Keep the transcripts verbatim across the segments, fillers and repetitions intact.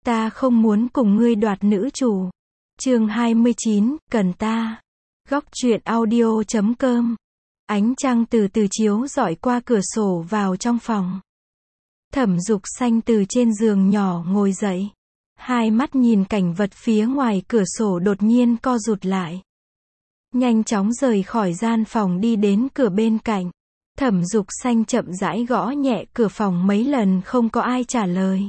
Ta không muốn cùng ngươi đoạt nữ chủ. Chương hai mươi chín, cần ta. Góc truyện audio chấm com. Ánh trăng từ từ chiếu rọi qua cửa sổ vào trong phòng. Thẩm Dục Xanh từ trên giường nhỏ ngồi dậy. Hai mắt nhìn cảnh vật phía ngoài cửa sổ đột nhiên co rụt lại. Nhanh chóng rời khỏi gian phòng đi đến cửa bên cạnh. Thẩm Dục Xanh chậm rãi gõ nhẹ cửa phòng mấy lần không có ai trả lời.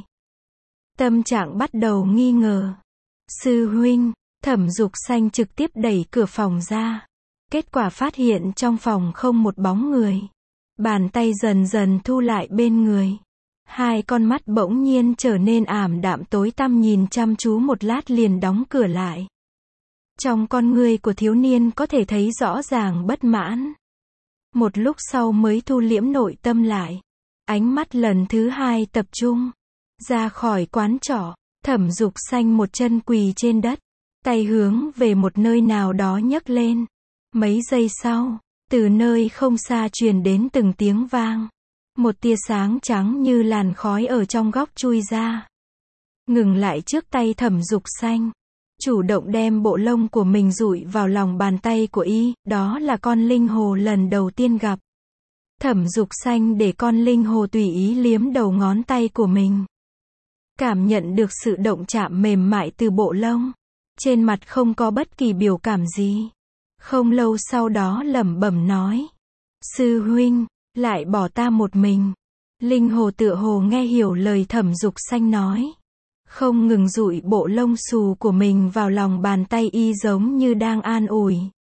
Tâm trạng bắt đầu nghi ngờ. Sư huynh, Thẩm Dục Xanh trực tiếp đẩy cửa phòng ra. Kết quả phát hiện trong phòng không một bóng người. Bàn tay dần dần thu lại bên người. Hai con mắt bỗng nhiên trở nên ảm đạm tối tăm nhìn chăm chú một lát liền đóng cửa lại. Trong con ngươi của thiếu niên có thể thấy rõ ràng bất mãn. Một lúc sau mới thu liễm nội tâm lại. Ánh mắt lần thứ hai tập trung. Ra khỏi quán trọ, Thẩm Dục Xanh một chân quỳ trên đất. Tay hướng về một nơi nào đó nhấc lên. Mấy giây sau, từ nơi không xa truyền đến từng tiếng vang. Một tia sáng trắng như làn khói ở trong góc chui ra. Ngừng lại trước tay Thẩm Dục Xanh. Chủ động đem bộ lông của mình dụi vào lòng bàn tay của y, đó là con linh hồ lần đầu tiên gặp. Thẩm Dục Xanh để con linh hồ tùy ý liếm đầu ngón tay của mình. Cảm nhận được sự động chạm mềm mại từ bộ lông. Trên mặt không có bất kỳ biểu cảm gì. Không lâu sau đó lẩm bẩm nói. Sư huynh, lại bỏ ta một mình. Linh hồ tựa hồ nghe hiểu lời Thẩm Dục Xanh nói. Không ngừng dụi bộ lông xù của mình vào lòng bàn tay y giống như đang an ủi.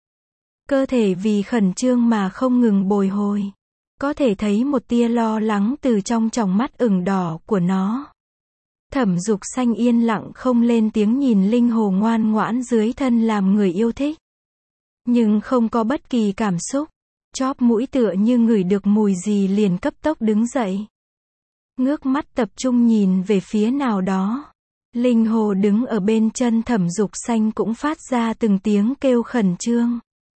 Cơ thể vì khẩn trương mà không ngừng bồi hồi. Có thể thấy một tia lo lắng từ trong tròng mắt ửng đỏ của nó. Thẩm Dục Xanh yên lặng không lên tiếng nhìn linh hồ ngoan ngoãn dưới thân làm người yêu thích. Nhưng không có bất kỳ cảm xúc. Chóp mũi tựa như ngửi được mùi gì liền cấp tốc đứng dậy. Ngước mắt tập trung nhìn về phía nào đó. Linh hồ đứng ở bên chân Thẩm Dục Xanh cũng phát ra từng tiếng kêu khẩn trương.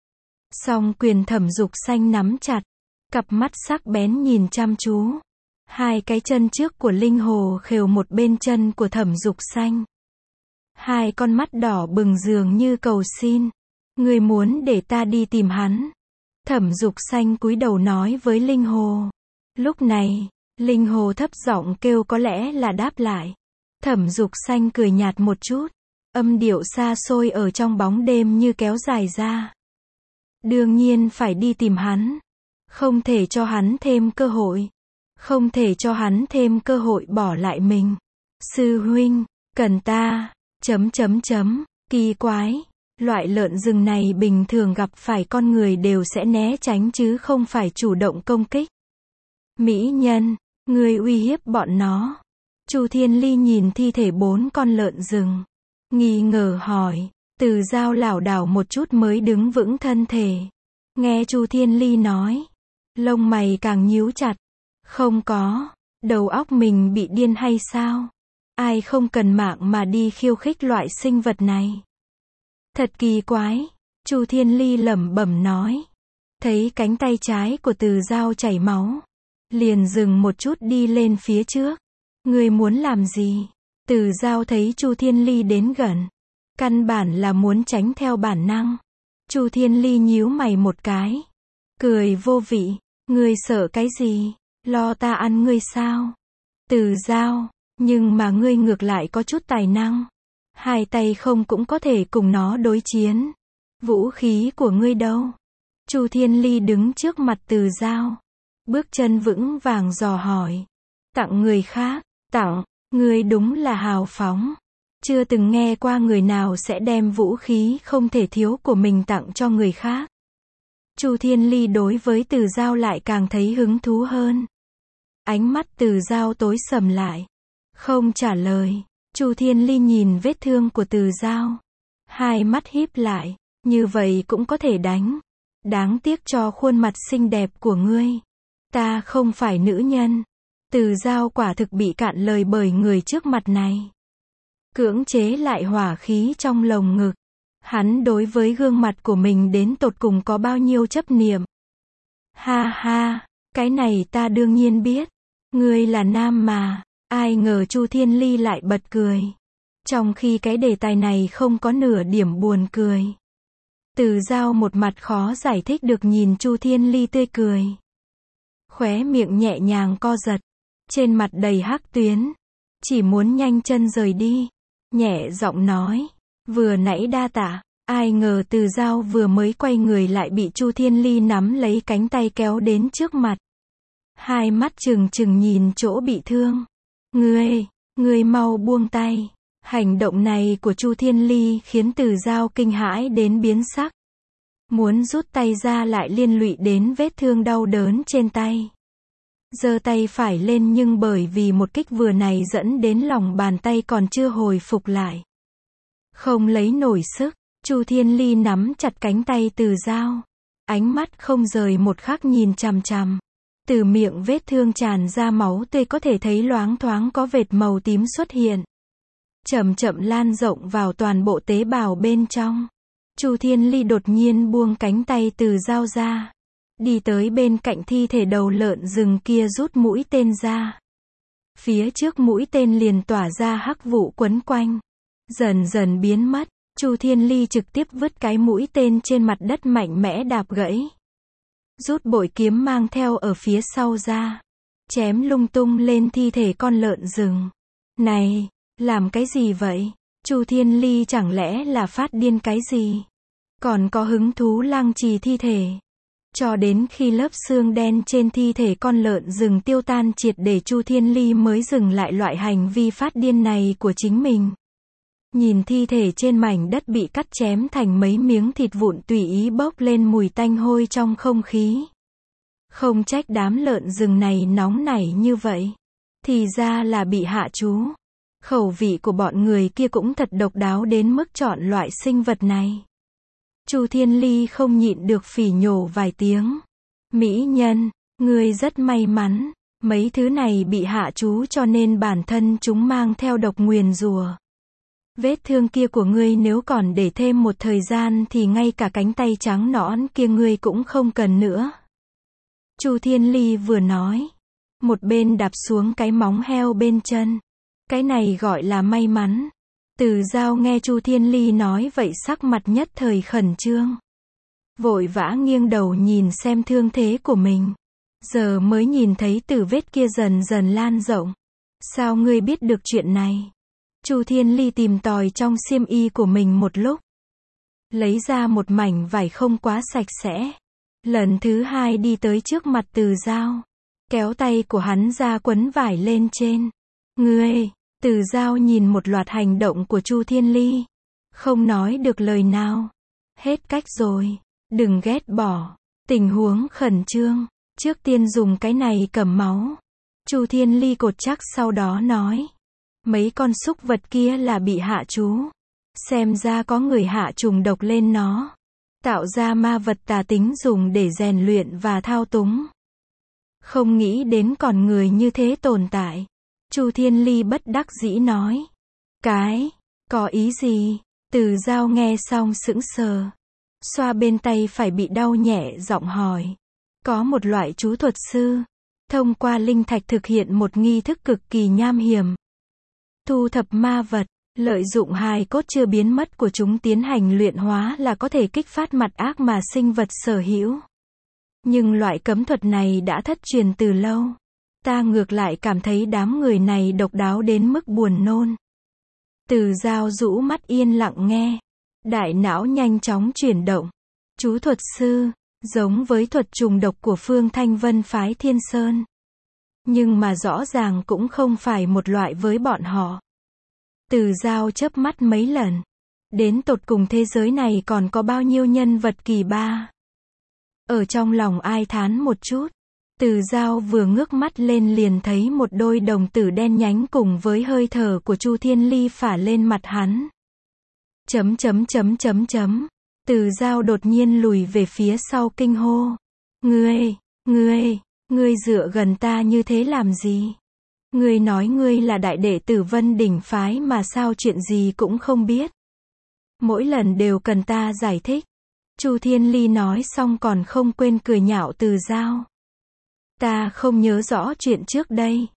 Song quyền Thẩm Dục Xanh nắm chặt. Cặp mắt sắc bén nhìn chăm chú. Hai cái chân trước của linh hồ khều một bên chân của Thẩm Dục Xanh. Hai con mắt đỏ bừng dường như cầu xin. Ngươi muốn để ta đi tìm hắn. Thẩm Dục Xanh cúi đầu nói với linh hồ. Lúc này, linh hồ thấp giọng kêu có lẽ là đáp lại. Thẩm Dục Xanh cười nhạt một chút. Âm điệu xa xôi ở trong bóng đêm như kéo dài ra. Đương nhiên phải đi tìm hắn. Không thể cho hắn thêm cơ hội. Không thể cho hắn thêm cơ hội bỏ lại mình. Sư huynh, cần ta, chấm chấm chấm, kỳ quái. Loại lợn rừng này bình thường gặp phải con người đều sẽ né tránh chứ không phải chủ động công kích. Mỹ nhân, ngươi uy hiếp bọn nó. Chu Thiên Ly nhìn thi thể bốn con lợn rừng. Nghi ngờ hỏi. Từ Dao lảo đảo một chút mới đứng vững thân thể. Nghe Chu Thiên Ly nói. Lông mày càng nhíu chặt. Không có. Đầu óc mình bị điên hay sao? Ai không cần mạng mà đi khiêu khích loại sinh vật này. Thật kỳ quái. Chu Thiên Ly lẩm bẩm nói. Thấy cánh tay trái của Từ Dao chảy máu. Liền dừng một chút đi lên phía trước. Ngươi muốn làm gì? Từ Dao thấy Chu Thiên Ly đến gần. Căn bản là muốn tránh theo bản năng. Chu Thiên Ly nhíu mày một cái. Cười vô vị. Ngươi sợ cái gì? Lo ta ăn ngươi sao? Từ Dao, nhưng mà ngươi ngược lại có chút tài năng. Hai tay không cũng có thể cùng nó đối chiến. Vũ khí của ngươi đâu? Chu Thiên Ly đứng trước mặt Từ Dao. Bước chân vững vàng dò hỏi. Tặng người khác, tặng, ngươi đúng là hào phóng. Chưa từng nghe qua người nào sẽ đem vũ khí không thể thiếu của mình tặng cho người khác. Chu Thiên Ly đối với Từ Dao lại càng thấy hứng thú hơn. Ánh mắt Từ Dao tối sầm lại. Không trả lời. Chu Thiên Ly nhìn vết thương của Từ Dao. Hai mắt híp lại. Như vậy cũng có thể đánh. Đáng tiếc cho khuôn mặt xinh đẹp của ngươi. Ta không phải nữ nhân. Từ Dao quả thực bị cạn lời bởi người trước mặt này. Cưỡng chế lại hỏa khí trong lồng ngực. Hắn đối với gương mặt của mình đến tột cùng có bao nhiêu chấp niệm. Ha ha, cái này ta đương nhiên biết. Ngươi là nam mà. Ai ngờ Chu Thiên Ly lại bật cười. Trong khi cái đề tài này không có nửa điểm buồn cười. Từ Dao một mặt khó giải thích được nhìn Chu Thiên Ly tươi cười. Khóe miệng nhẹ nhàng co giật. Trên mặt đầy hắc tuyến. Chỉ muốn nhanh chân rời đi. Nhẹ giọng nói. Vừa nãy đa tạ. Ai ngờ Từ Dao vừa mới quay người lại bị Chu Thiên Ly nắm lấy cánh tay kéo đến trước mặt. Hai mắt trừng trừng nhìn chỗ bị thương. Ngươi, ngươi mau buông tay. Hành động này của Chu Thiên Ly khiến Từ Dao kinh hãi đến biến sắc. Muốn rút tay ra lại liên lụy đến vết thương đau đớn trên tay. Giơ tay phải lên nhưng bởi vì một kích vừa này dẫn đến lòng bàn tay còn chưa hồi phục lại. Không lấy nổi sức, Chu Thiên Ly nắm chặt cánh tay Từ Dao. Ánh mắt không rời một khắc nhìn chằm chằm. Từ miệng vết thương tràn ra máu tươi có thể thấy loáng thoáng có vệt màu tím xuất hiện. Chậm chậm lan rộng vào toàn bộ tế bào bên trong. Chu Thiên Ly đột nhiên buông cánh tay Từ Dao ra. Đi tới bên cạnh thi thể đầu lợn rừng kia rút mũi tên ra. Phía trước mũi tên liền tỏa ra hắc vụ quấn quanh. Dần dần biến mất. Chu Thiên Ly trực tiếp vứt cái mũi tên trên mặt đất mạnh mẽ đạp gãy. Rút bội kiếm mang theo ở phía sau ra. Chém lung tung lên thi thể con lợn rừng. Này, làm cái gì vậy? Chu Thiên Ly chẳng lẽ là phát điên cái gì? Còn có hứng thú lăng trì thi thể. Cho đến khi lớp xương đen trên thi thể con lợn rừng tiêu tan triệt để Chu Thiên Ly mới dừng lại loại hành vi phát điên này của chính mình. Nhìn thi thể trên mảnh đất bị cắt chém thành mấy miếng thịt vụn tùy ý bốc lên mùi tanh hôi trong không khí. Không trách đám lợn rừng này nóng nảy như vậy. Thì ra là bị hạ chú. Khẩu vị của bọn người kia cũng thật độc đáo đến mức chọn loại sinh vật này. Chu Thiên Ly không nhịn được phỉ nhổ vài tiếng. Mỹ nhân, ngươi rất may mắn. Mấy thứ này bị hạ chú cho nên bản thân chúng mang theo độc nguyền rủa. Vết thương kia của ngươi nếu còn để thêm một thời gian thì ngay cả cánh tay trắng nõn kia ngươi cũng không cần nữa. Chu Thiên Ly vừa nói. Một bên đạp xuống cái móng heo bên chân. Cái này gọi là may mắn. Từ Dao nghe Chu Thiên Ly nói vậy sắc mặt nhất thời khẩn trương. Vội vã nghiêng đầu nhìn xem thương thế của mình. Giờ mới nhìn thấy từ vết kia dần dần lan rộng. Sao ngươi biết được chuyện này? Chu Thiên Ly tìm tòi trong xiêm y của mình một lúc. Lấy ra một mảnh vải không quá sạch sẽ. Lần thứ hai đi tới trước mặt Từ Dao. Kéo tay của hắn ra quấn vải lên trên. Ngươi, Từ Dao nhìn một loạt hành động của Chu Thiên Ly. Không nói được lời nào. Hết cách rồi. Đừng ghét bỏ. Tình huống khẩn trương. Trước tiên dùng cái này cầm máu. Chu Thiên Ly cột chắc sau đó nói. Mấy con súc vật kia là bị hạ chú. Xem ra có người hạ trùng độc lên nó. Tạo ra ma vật tà tính dùng để rèn luyện và thao túng. Không nghĩ đến còn người như thế tồn tại. Chu Thiên Ly bất đắc dĩ nói. Cái, có ý gì? Từ Dao nghe xong sững sờ. Xoa bên tay phải bị đau nhẹ giọng hỏi. Có một loại chú thuật sư. Thông qua linh thạch thực hiện một nghi thức cực kỳ nham hiểm. Thu thập ma vật, lợi dụng hài cốt chưa biến mất của chúng tiến hành luyện hóa là có thể kích phát mặt ác mà sinh vật sở hữu. Nhưng loại cấm thuật này đã thất truyền từ lâu. Ta ngược lại cảm thấy đám người này độc đáo đến mức buồn nôn. Từ Dao rũ mắt yên lặng nghe. Đại não nhanh chóng chuyển động. Chú thuật sư, giống với thuật trùng độc của Phương Thanh Vân phái Thiên Sơn. Nhưng mà rõ ràng cũng không phải một loại với bọn họ. Từ Dao chớp mắt mấy lần. Đến tột cùng thế giới này còn có bao nhiêu nhân vật kỳ ba. Ở trong lòng ai thán một chút. Từ Dao vừa ngước mắt lên liền thấy một đôi đồng tử đen nhánh cùng với hơi thở của Chu Thiên Ly phả lên mặt hắn. Chấm chấm chấm chấm chấm. Từ Dao đột nhiên lùi về phía sau kinh hô. Ngươi, ngươi, ngươi dựa gần ta như thế làm gì? Ngươi nói ngươi là đại đệ tử Vân Đỉnh phái mà sao chuyện gì cũng không biết. Mỗi lần đều cần ta giải thích. Chu Thiên Ly nói xong còn không quên cười nhạo Từ Dao. Ta không nhớ rõ chuyện trước đây.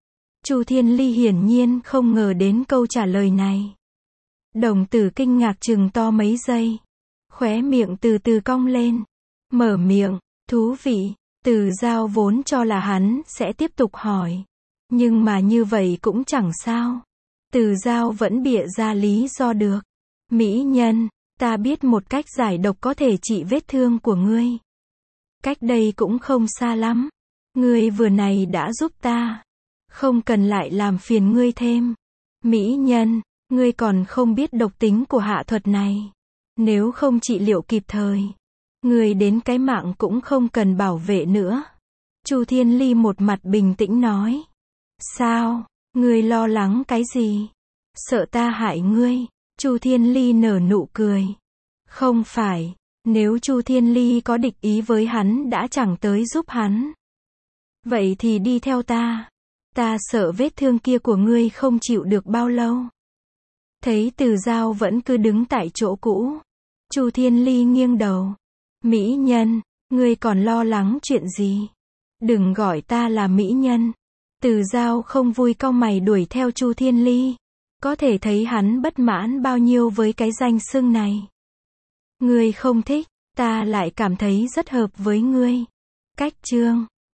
Chu Thiên Ly hiển nhiên không ngờ đến câu trả lời này. Đồng tử kinh ngạc trừng to mấy giây. Khóe miệng từ từ cong lên. Mở miệng, thú vị. Từ Giao vốn cho là hắn sẽ tiếp tục hỏi. Nhưng mà như vậy cũng chẳng sao. Từ Giao vẫn bịa ra lý do được. Mỹ nhân, ta biết một cách giải độc có thể trị vết thương của ngươi. Cách đây cũng không xa lắm. Ngươi vừa này đã giúp ta. Không cần lại làm phiền ngươi thêm. Mỹ nhân, ngươi còn không biết độc tính của hạ thuật này. Nếu không trị liệu kịp thời, ngươi đến cái mạng cũng không cần bảo vệ nữa. Chu Thiên Ly một mặt bình tĩnh nói. Sao, ngươi lo lắng cái gì? Sợ ta hại ngươi? Chu Thiên Ly nở nụ cười. Không phải, nếu Chu Thiên Ly có địch ý với hắn đã chẳng tới giúp hắn. Vậy thì đi theo ta. Ta sợ vết thương kia của ngươi không chịu được bao lâu. Thấy Từ Giao vẫn cứ đứng tại chỗ cũ. Chu Thiên Ly nghiêng đầu. Mỹ nhân, ngươi còn lo lắng chuyện gì? Đừng gọi ta là mỹ nhân. Từ Giao không vui cau mày đuổi theo Chu Thiên Ly. Có thể thấy hắn bất mãn bao nhiêu với cái danh xưng này. Ngươi không thích, ta lại cảm thấy rất hợp với ngươi. Cách chương